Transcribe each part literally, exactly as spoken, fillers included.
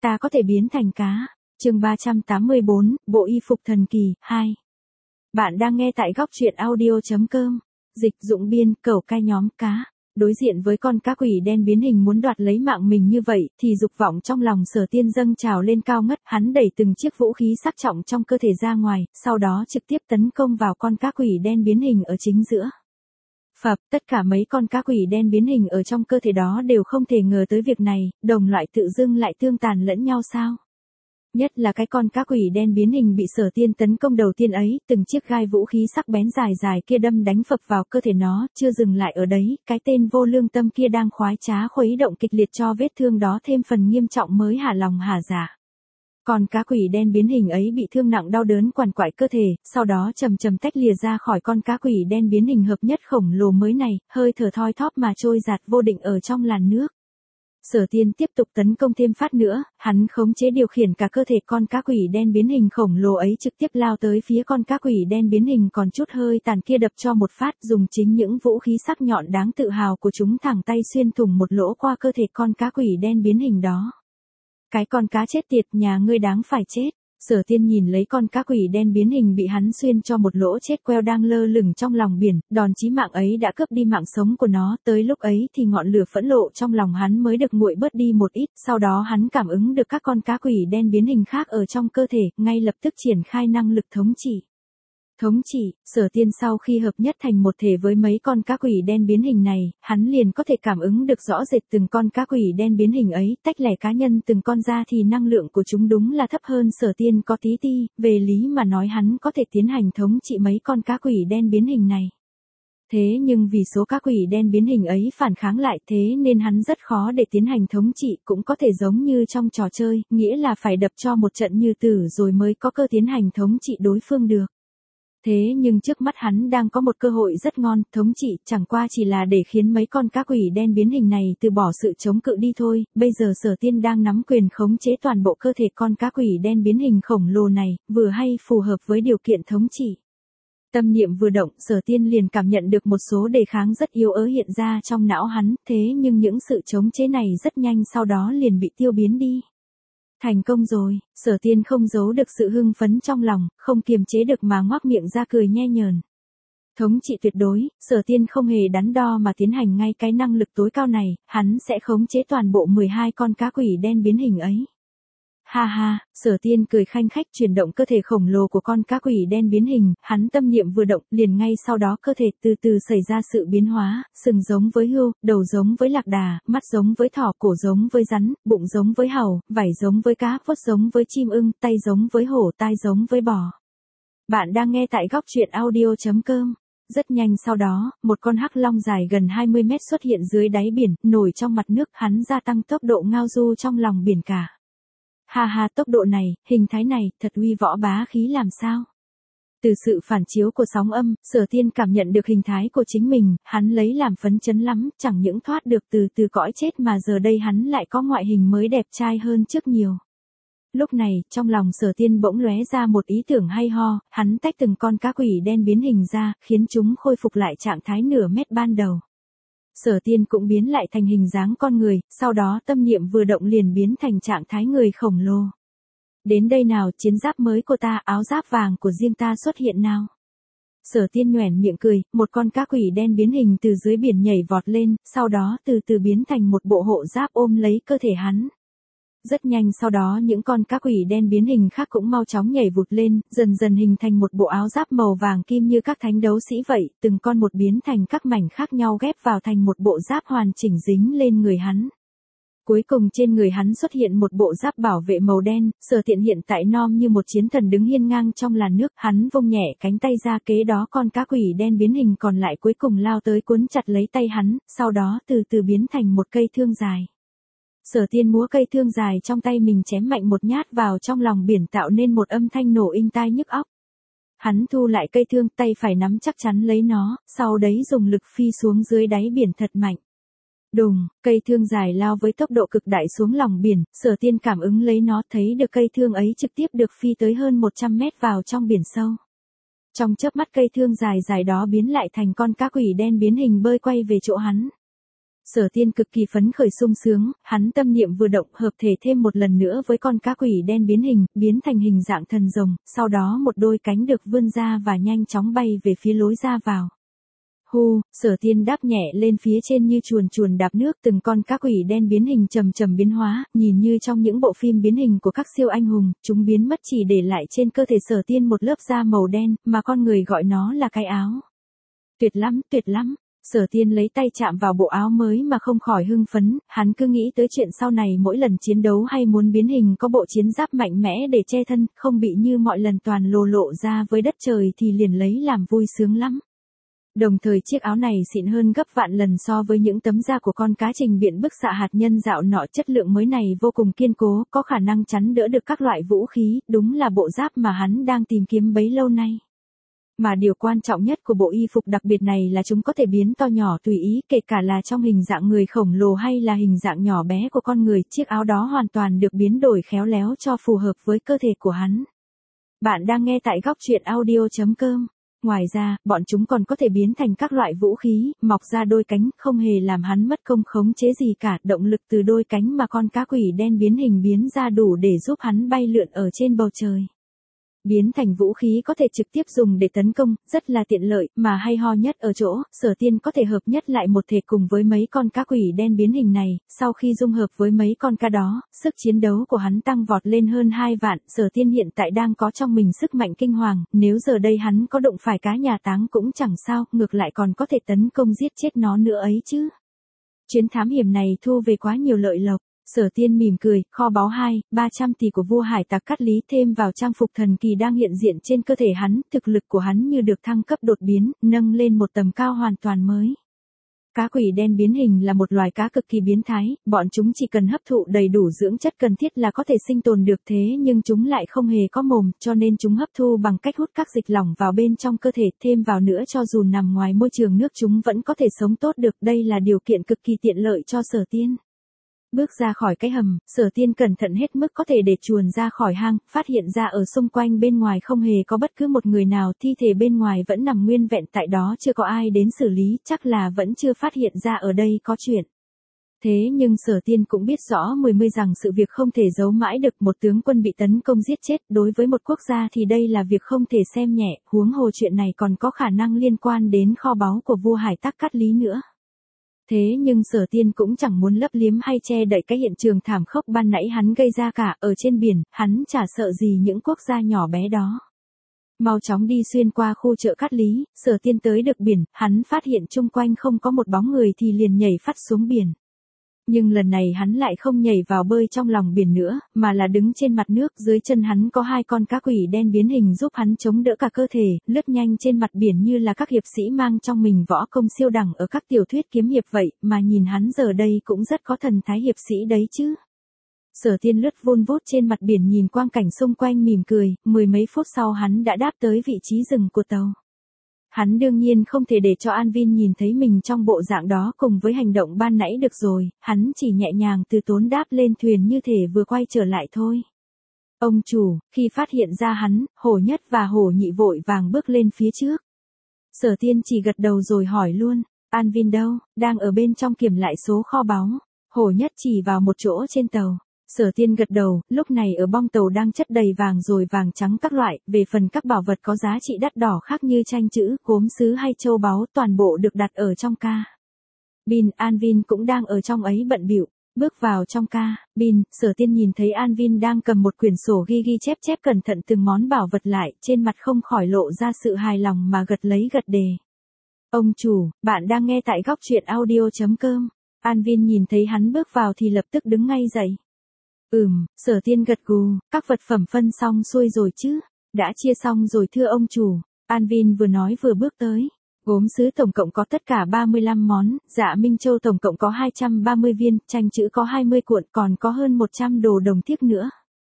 ta có thể biến thành cá. Chương ba trăm tám mươi bốn, bộ y phục thần kỳ, hai. Bạn đang nghe tại góc truyện audio chấm com. Dịch dụng biên, cẩu cai nhóm cá. Đối diện với con cá quỷ đen biến hình muốn đoạt lấy mạng mình như vậy, thì dục vọng trong lòng Sở Tiên dâng trào lên cao ngất, hắn đẩy từng chiếc vũ khí sắc trọng trong cơ thể ra ngoài, sau đó trực tiếp tấn công vào con cá quỷ đen biến hình ở chính giữa. Phập, tất cả mấy con cá quỷ đen biến hình ở trong cơ thể đó đều không thể ngờ tới việc này, đồng loại tự dưng lại tương tàn lẫn nhau sao? Nhất là cái con cá quỷ đen biến hình bị Sở Tiên tấn công đầu tiên ấy, từng chiếc gai vũ khí sắc bén dài dài kia đâm đánh phập vào cơ thể nó, chưa dừng lại ở đấy, cái tên vô lương tâm kia đang khoái trá khuấy động kịch liệt cho vết thương đó thêm phần nghiêm trọng mới hả lòng hả dạ. Còn cá quỷ đen biến hình ấy bị thương nặng đau đớn quằn quại cơ thể, sau đó chầm chầm tách lìa ra khỏi con cá quỷ đen biến hình hợp nhất khổng lồ mới này, hơi thở thoi thóp mà trôi giạt vô định ở trong làn nước. Sở Tiên tiếp tục tấn công thêm phát nữa, hắn khống chế điều khiển cả cơ thể con cá quỷ đen biến hình khổng lồ ấy trực tiếp lao tới phía con cá quỷ đen biến hình còn chút hơi tàn kia đập cho một phát, dùng chính những vũ khí sắc nhọn đáng tự hào của chúng thẳng tay xuyên thủng một lỗ qua cơ thể con cá quỷ đen biến hình đó. Cái con cá chết tiệt, nhà ngươi đáng phải chết. Sở Tiên nhìn lấy con cá quỷ đen biến hình bị hắn xuyên cho một lỗ chết queo đang lơ lửng trong lòng biển, đòn chí mạng ấy đã cướp đi mạng sống của nó, tới lúc ấy thì ngọn lửa phẫn nộ trong lòng hắn mới được nguội bớt đi một ít, sau đó hắn cảm ứng được các con cá quỷ đen biến hình khác ở trong cơ thể, ngay lập tức triển khai năng lực thống trị. Thống trị, Sở Tiên sau khi hợp nhất thành một thể với mấy con cá quỷ đen biến hình này, hắn liền có thể cảm ứng được rõ rệt từng con cá quỷ đen biến hình ấy, tách lẻ cá nhân từng con ra thì năng lượng của chúng đúng là thấp hơn Sở Tiên có tí ti, về lý mà nói hắn có thể tiến hành thống trị mấy con cá quỷ đen biến hình này. Thế nhưng vì số cá quỷ đen biến hình ấy phản kháng lại thế nên hắn rất khó để tiến hành thống trị, cũng có thể giống như trong trò chơi, nghĩa là phải đập cho một trận như tử rồi mới có cơ tiến hành thống trị đối phương được. Thế nhưng trước mắt hắn đang có một cơ hội rất ngon, thống trị chẳng qua chỉ là để khiến mấy con cá quỷ đen biến hình này từ bỏ sự chống cự đi thôi, bây giờ Sở Tiên đang nắm quyền khống chế toàn bộ cơ thể con cá quỷ đen biến hình khổng lồ này, vừa hay phù hợp với điều kiện thống trị. Tâm niệm vừa động, Sở Tiên liền cảm nhận được một số đề kháng rất yếu ớt hiện ra trong não hắn, thế nhưng những sự chống chế này rất nhanh sau đó liền bị tiêu biến đi. Thành công rồi, Sở Tiên không giấu được sự hưng phấn trong lòng, không kiềm chế được mà ngoác miệng ra cười nhe nhờn. Thống trị tuyệt đối, Sở Tiên không hề đắn đo mà tiến hành ngay cái năng lực tối cao này, hắn sẽ khống chế toàn bộ mười hai con cá quỷ đen biến hình ấy. Ha ha, Sở Tiên cười khanh khách chuyển động cơ thể khổng lồ của con cá quỷ đen biến hình, hắn tâm niệm vừa động, liền ngay sau đó cơ thể từ từ xảy ra sự biến hóa, sừng giống với hươu, đầu giống với lạc đà, mắt giống với thỏ, cổ giống với rắn, bụng giống với hàu, vảy giống với cá, vuốt giống với chim ưng, tay giống với hổ, tai giống với bò. Bạn đang nghe tại góc truyện audio chấm com. Rất nhanh sau đó, một con hắc long dài gần hai mươi mét xuất hiện dưới đáy biển, nổi trong mặt nước, hắn gia tăng tốc độ ngao du trong lòng biển cả. Ha ha, tốc độ này, hình thái này, thật uy võ bá khí làm sao? Từ sự phản chiếu của sóng âm, Sở Tiên cảm nhận được hình thái của chính mình, hắn lấy làm phấn chấn lắm, chẳng những thoát được từ từ cõi chết mà giờ đây hắn lại có ngoại hình mới đẹp trai hơn trước nhiều. Lúc này, trong lòng Sở Tiên bỗng lóe ra một ý tưởng hay ho, hắn tách từng con cá quỷ đen biến hình ra, khiến chúng khôi phục lại trạng thái nửa mét ban đầu. Sở Tiên cũng biến lại thành hình dáng con người, sau đó tâm niệm vừa động liền biến thành trạng thái người khổng lồ. Đến đây nào, chiến giáp mới của ta, áo giáp vàng của riêng ta xuất hiện nào. Sở Tiên nhoẻn miệng cười, một con cá quỷ đen biến hình từ dưới biển nhảy vọt lên, sau đó từ từ biến thành một bộ hộ giáp ôm lấy cơ thể hắn. Rất nhanh sau đó những con cá quỷ đen biến hình khác cũng mau chóng nhảy vụt lên, dần dần hình thành một bộ áo giáp màu vàng kim như các thánh đấu sĩ vậy, từng con một biến thành các mảnh khác nhau ghép vào thành một bộ giáp hoàn chỉnh dính lên người hắn. Cuối cùng trên người hắn xuất hiện một bộ giáp bảo vệ màu đen, Sở Tiện hiện tại nom như một chiến thần đứng hiên ngang trong làn nước, hắn vung nhẹ cánh tay ra, kế đó con cá quỷ đen biến hình còn lại cuối cùng lao tới cuốn chặt lấy tay hắn, sau đó từ từ biến thành một cây thương dài. Sở Tiên múa cây thương dài trong tay mình chém mạnh một nhát vào trong lòng biển tạo nên một âm thanh nổ inh tai nhức óc. Hắn thu lại cây thương, tay phải nắm chắc chắn lấy nó, sau đấy dùng lực phi xuống dưới đáy biển thật mạnh. Đùng, cây thương dài lao với tốc độ cực đại xuống lòng biển, Sở Tiên cảm ứng lấy nó, thấy được cây thương ấy trực tiếp được phi tới hơn một trăm mét vào trong biển sâu. Trong chớp mắt cây thương dài dài đó biến lại thành con cá quỷ đen biến hình bơi quay về chỗ hắn. Sở Tiên cực kỳ phấn khởi sung sướng, hắn tâm niệm vừa động hợp thể thêm một lần nữa với con cá quỷ đen biến hình, biến thành hình dạng thần rồng, sau đó một đôi cánh được vươn ra và nhanh chóng bay về phía lối ra vào. Hu, Sở Tiên đáp nhẹ lên phía trên như chuồn chuồn đạp nước, từng con cá quỷ đen biến hình chậm chậm biến hóa, nhìn như trong những bộ phim biến hình của các siêu anh hùng, chúng biến mất chỉ để lại trên cơ thể Sở Tiên một lớp da màu đen, mà con người gọi nó là cái áo. Tuyệt lắm, tuyệt lắm. Sở Tiên lấy tay chạm vào bộ áo mới mà không khỏi hưng phấn, hắn cứ nghĩ tới chuyện sau này mỗi lần chiến đấu hay muốn biến hình có bộ chiến giáp mạnh mẽ để che thân, không bị như mọi lần toàn lồ lộ ra với đất trời thì liền lấy làm vui sướng lắm. Đồng thời chiếc áo này xịn hơn gấp vạn lần so với những tấm da của con cá trình biện bức xạ hạt nhân dạo nọ, chất lượng mới này vô cùng kiên cố, có khả năng chắn đỡ được các loại vũ khí, đúng là bộ giáp mà hắn đang tìm kiếm bấy lâu nay. Mà điều quan trọng nhất của bộ y phục đặc biệt này là chúng có thể biến to nhỏ tùy ý, kể cả là trong hình dạng người khổng lồ hay là hình dạng nhỏ bé của con người, chiếc áo đó hoàn toàn được biến đổi khéo léo cho phù hợp với cơ thể của hắn. Bạn đang nghe tại góc truyện audio chấm com. Ngoài ra, bọn chúng còn có thể biến thành các loại vũ khí, mọc ra đôi cánh, không hề làm hắn mất công khống chế gì cả, động lực từ đôi cánh mà con cá quỷ đen biến hình biến ra đủ để giúp hắn bay lượn ở trên bầu trời. Biến thành vũ khí có thể trực tiếp dùng để tấn công, rất là tiện lợi, mà hay ho nhất ở chỗ, Sở Tiên có thể hợp nhất lại một thể cùng với mấy con cá quỷ đen biến hình này, sau khi dung hợp với mấy con cá đó, sức chiến đấu của hắn tăng vọt lên hơn hai vạn, Sở Tiên hiện tại đang có trong mình sức mạnh kinh hoàng, nếu giờ đây hắn có đụng phải cá nhà táng cũng chẳng sao, ngược lại còn có thể tấn công giết chết nó nữa ấy chứ. Chuyến thám hiểm này thu về quá nhiều lợi lộc. Sở Tiên mỉm cười, kho báu hai, ba trăm tỷ của vua hải tặc Cát Lý thêm vào trang phục thần kỳ đang hiện diện trên cơ thể hắn, thực lực của hắn như được thăng cấp đột biến, nâng lên một tầm cao hoàn toàn mới. Cá quỷ đen biến hình là một loài cá cực kỳ biến thái, bọn chúng chỉ cần hấp thụ đầy đủ dưỡng chất cần thiết là có thể sinh tồn được, thế nhưng chúng lại không hề có mồm, cho nên chúng hấp thu bằng cách hút các dịch lỏng vào bên trong cơ thể, thêm vào nữa cho dù nằm ngoài môi trường nước chúng vẫn có thể sống tốt được, đây là điều kiện cực kỳ tiện lợi cho Sở Tiên. Bước ra khỏi cái hầm, Sở Tiên cẩn thận hết mức có thể để chuồn ra khỏi hang, phát hiện ra ở xung quanh bên ngoài không hề có bất cứ một người nào, thi thể bên ngoài vẫn nằm nguyên vẹn tại đó, chưa có ai đến xử lý, chắc là vẫn chưa phát hiện ra ở đây có chuyện. Thế nhưng Sở Tiên cũng biết rõ mười mươi rằng sự việc không thể giấu mãi được, một tướng quân bị tấn công giết chết, đối với một quốc gia thì đây là việc không thể xem nhẹ, huống hồ chuyện này còn có khả năng liên quan đến kho báu của vua hải tặc Cát Lý nữa. Thế nhưng Sở Tiên cũng chẳng muốn lấp liếm hay che đậy cái hiện trường thảm khốc ban nãy hắn gây ra cả, ở trên biển, hắn chả sợ gì những quốc gia nhỏ bé đó. Mau chóng đi xuyên qua khu chợ Cát Lý, Sở Tiên tới được biển, hắn phát hiện chung quanh không có một bóng người thì liền nhảy phắt xuống biển. Nhưng lần này hắn lại không nhảy vào bơi trong lòng biển nữa, mà là đứng trên mặt nước, dưới chân hắn có hai con cá quỷ đen biến hình giúp hắn chống đỡ cả cơ thể, lướt nhanh trên mặt biển như là các hiệp sĩ mang trong mình võ công siêu đẳng ở các tiểu thuyết kiếm hiệp vậy, mà nhìn hắn giờ đây cũng rất có thần thái hiệp sĩ đấy chứ. Sở Tiên lướt vun vút trên mặt biển nhìn quang cảnh xung quanh mỉm cười, mười mấy phút sau hắn đã đáp tới vị trí dừng của tàu. Hắn đương nhiên không thể để cho An Vin nhìn thấy mình trong bộ dạng đó cùng với hành động ban nãy được rồi, hắn chỉ nhẹ nhàng từ tốn đáp lên thuyền như thể vừa quay trở lại thôi. Ông chủ, khi phát hiện ra hắn, Hổ Nhất và Hổ Nhị vội vàng bước lên phía trước. Sở Tiên chỉ gật đầu rồi hỏi luôn, An Vin đâu, đang ở bên trong kiểm lại số kho báu. Hổ Nhất chỉ vào một chỗ trên tàu. Sở Tiên gật đầu, lúc này ở bong tàu đang chất đầy vàng rồi vàng trắng các loại, về phần các bảo vật có giá trị đắt đỏ khác như tranh chữ, gốm sứ hay châu báu, toàn bộ được đặt ở trong ca. Bin, An Vin cũng đang ở trong ấy bận bịu. Bước vào trong ca, Bin, Sở Tiên nhìn thấy An Vin đang cầm một quyển sổ ghi ghi chép chép cẩn thận từng món bảo vật lại, trên mặt không khỏi lộ ra sự hài lòng mà gật lấy gật đề. Ông chủ, bạn đang nghe tại góc truyện audio chấm com. An Vin nhìn thấy hắn bước vào thì lập tức đứng ngay dậy. Ừm, Sở Tiên gật gù, các vật phẩm phân xong xuôi rồi chứ? Đã chia xong rồi thưa ông chủ. An Vin vừa nói vừa bước tới. Gốm sứ tổng cộng có tất cả ba mươi lăm món, dạ Minh Châu tổng cộng có hai trăm ba mươi viên, tranh chữ có hai mươi cuộn, còn có hơn một trăm đồ đồng tiếc nữa.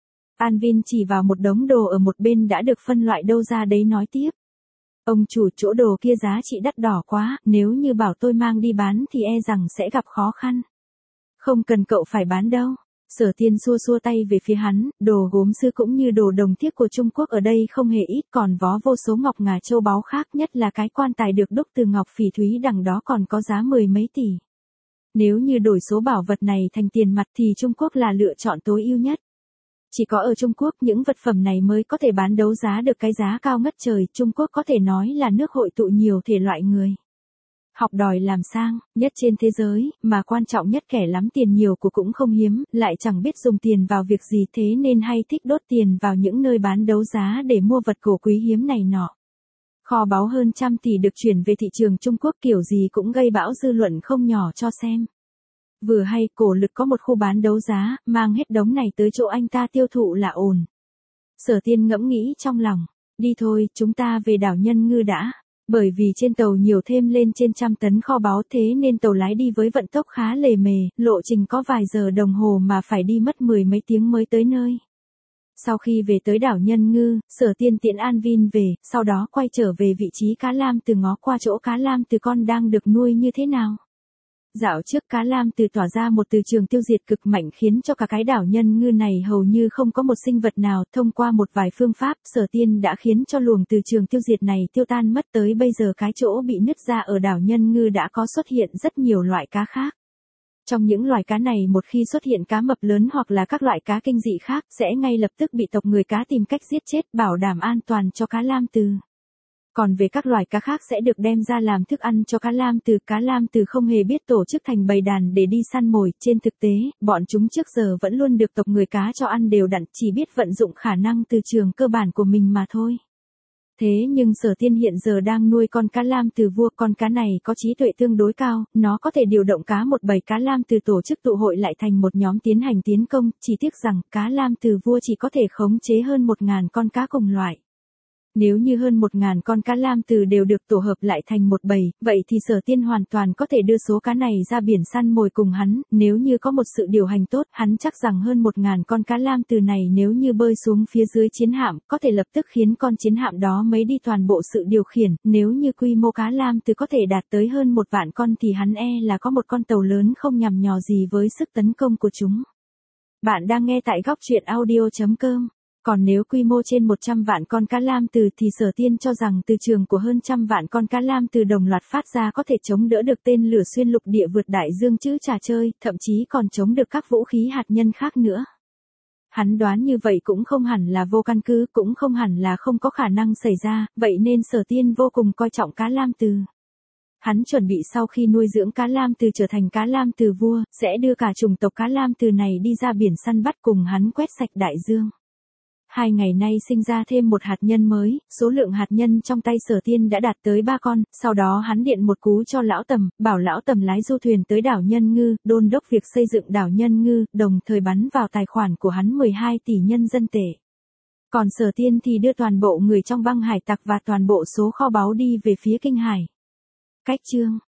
An Vin chỉ vào một đống đồ ở một bên đã được phân loại đâu ra đấy nói tiếp. Ông chủ, chỗ đồ kia giá trị đắt đỏ quá, nếu như bảo tôi mang đi bán thì e rằng sẽ gặp khó khăn. Không cần cậu phải bán đâu. Sở Tiên xua xua tay về phía hắn, đồ gốm sứ cũng như đồ đồng tiếc của Trung Quốc ở đây không hề ít, còn vó vô số ngọc ngà châu báu khác, nhất là cái quan tài được đúc từ ngọc phỉ thúy đằng đó còn có giá mười mấy tỷ. Nếu như đổi số bảo vật này thành tiền mặt thì Trung Quốc là lựa chọn tối ưu nhất. Chỉ có ở Trung Quốc những vật phẩm này mới có thể bán đấu giá được cái giá cao ngất trời, Trung Quốc có thể nói là nước hội tụ nhiều thể loại người. Học đòi làm sang, nhất trên thế giới, mà quan trọng nhất kẻ lắm tiền nhiều của cũng không hiếm, lại chẳng biết dùng tiền vào việc gì thế nên hay thích đốt tiền vào những nơi bán đấu giá để mua vật cổ quý hiếm này nọ. Kho báu hơn trăm tỷ được chuyển về thị trường Trung Quốc kiểu gì cũng gây bão dư luận không nhỏ cho xem. Vừa hay Cổ Lực có một khu bán đấu giá, mang hết đống này tới chỗ anh ta tiêu thụ là ổn. Sở Tiên ngẫm nghĩ trong lòng, đi thôi, chúng ta về đảo Nhân Ngư đã. Bởi vì trên tàu nhiều thêm lên trên trăm tấn kho báu thế nên tàu lái đi với vận tốc khá lề mề, lộ trình có vài giờ đồng hồ mà phải đi mất mười mấy tiếng mới tới nơi. Sau khi về tới đảo Nhân Ngư, Sở Tiên tiễn An Vin về, sau đó quay trở về vị trí cá lam từ ngó qua chỗ cá lam từ con đang được nuôi như thế nào. Dạo trước cá lam từ tỏa ra một từ trường tiêu diệt cực mạnh khiến cho cả cái đảo Nhân Ngư này hầu như không có một sinh vật nào. Thông qua một vài phương pháp, Sở Tiên đã khiến cho luồng từ trường tiêu diệt này tiêu tan mất, tới bây giờ cái chỗ bị nứt ra ở đảo Nhân Ngư đã có xuất hiện rất nhiều loại cá khác. Trong những loài cá này một khi xuất hiện cá mập lớn hoặc là các loại cá kinh dị khác sẽ ngay lập tức bị tộc người cá tìm cách giết chết, bảo đảm an toàn cho cá lam từ. Còn về các loài cá khác sẽ được đem ra làm thức ăn cho cá lam từ. Cá lam từ không hề biết tổ chức thành bầy đàn để đi săn mồi, trên thực tế, bọn chúng trước giờ vẫn luôn được tộc người cá cho ăn đều đặn, chỉ biết vận dụng khả năng từ trường cơ bản của mình mà thôi. Thế nhưng Sở Tiên hiện giờ đang nuôi con cá lam từ vua, con cá này có trí tuệ tương đối cao, nó có thể điều động cá một bầy cá lam từ tổ chức tụ hội lại thành một nhóm tiến hành tiến công, chỉ tiếc rằng cá lam từ vua chỉ có thể khống chế hơn một ngàn con cá cùng loại. Nếu như hơn một ngàn con cá lam từ đều được tổ hợp lại thành một bầy, vậy thì Sở Tiên hoàn toàn có thể đưa số cá này ra biển săn mồi cùng hắn, nếu như có một sự điều hành tốt, hắn chắc rằng hơn một ngàn con cá lam từ này nếu như bơi xuống phía dưới chiến hạm, có thể lập tức khiến con chiến hạm đó mấy đi toàn bộ sự điều khiển, nếu như quy mô cá lam từ có thể đạt tới hơn một vạn con thì hắn e là có một con tàu lớn không nhằm nhò gì với sức tấn công của chúng. Bạn đang nghe tại góc truyện audio chấm com. Còn nếu quy mô trên một trăm vạn con cá lam từ thì Sở Tiên cho rằng từ trường của hơn trăm vạn con cá lam từ đồng loạt phát ra có thể chống đỡ được tên lửa xuyên lục địa vượt đại dương chữ trà chơi, thậm chí còn chống được các vũ khí hạt nhân khác nữa. Hắn đoán như vậy cũng không hẳn là vô căn cứ, cũng không hẳn là không có khả năng xảy ra, vậy nên Sở Tiên vô cùng coi trọng cá lam từ. Hắn chuẩn bị sau khi nuôi dưỡng cá lam từ trở thành cá lam từ vua, sẽ đưa cả chủng tộc cá lam từ này đi ra biển săn bắt cùng hắn quét sạch đại dương. Hai ngày nay sinh ra thêm một hạt nhân mới, số lượng hạt nhân trong tay Sở Tiên đã đạt tới ba con, sau đó hắn điện một cú cho Lão Tầm, bảo Lão Tầm lái du thuyền tới đảo Nhân Ngư, đôn đốc việc xây dựng đảo Nhân Ngư, đồng thời bắn vào tài khoản của hắn mười hai tỷ nhân dân tệ. Còn Sở Tiên thì đưa toàn bộ người trong băng hải tặc và toàn bộ số kho báu đi về phía Kinh Hải. Cách chương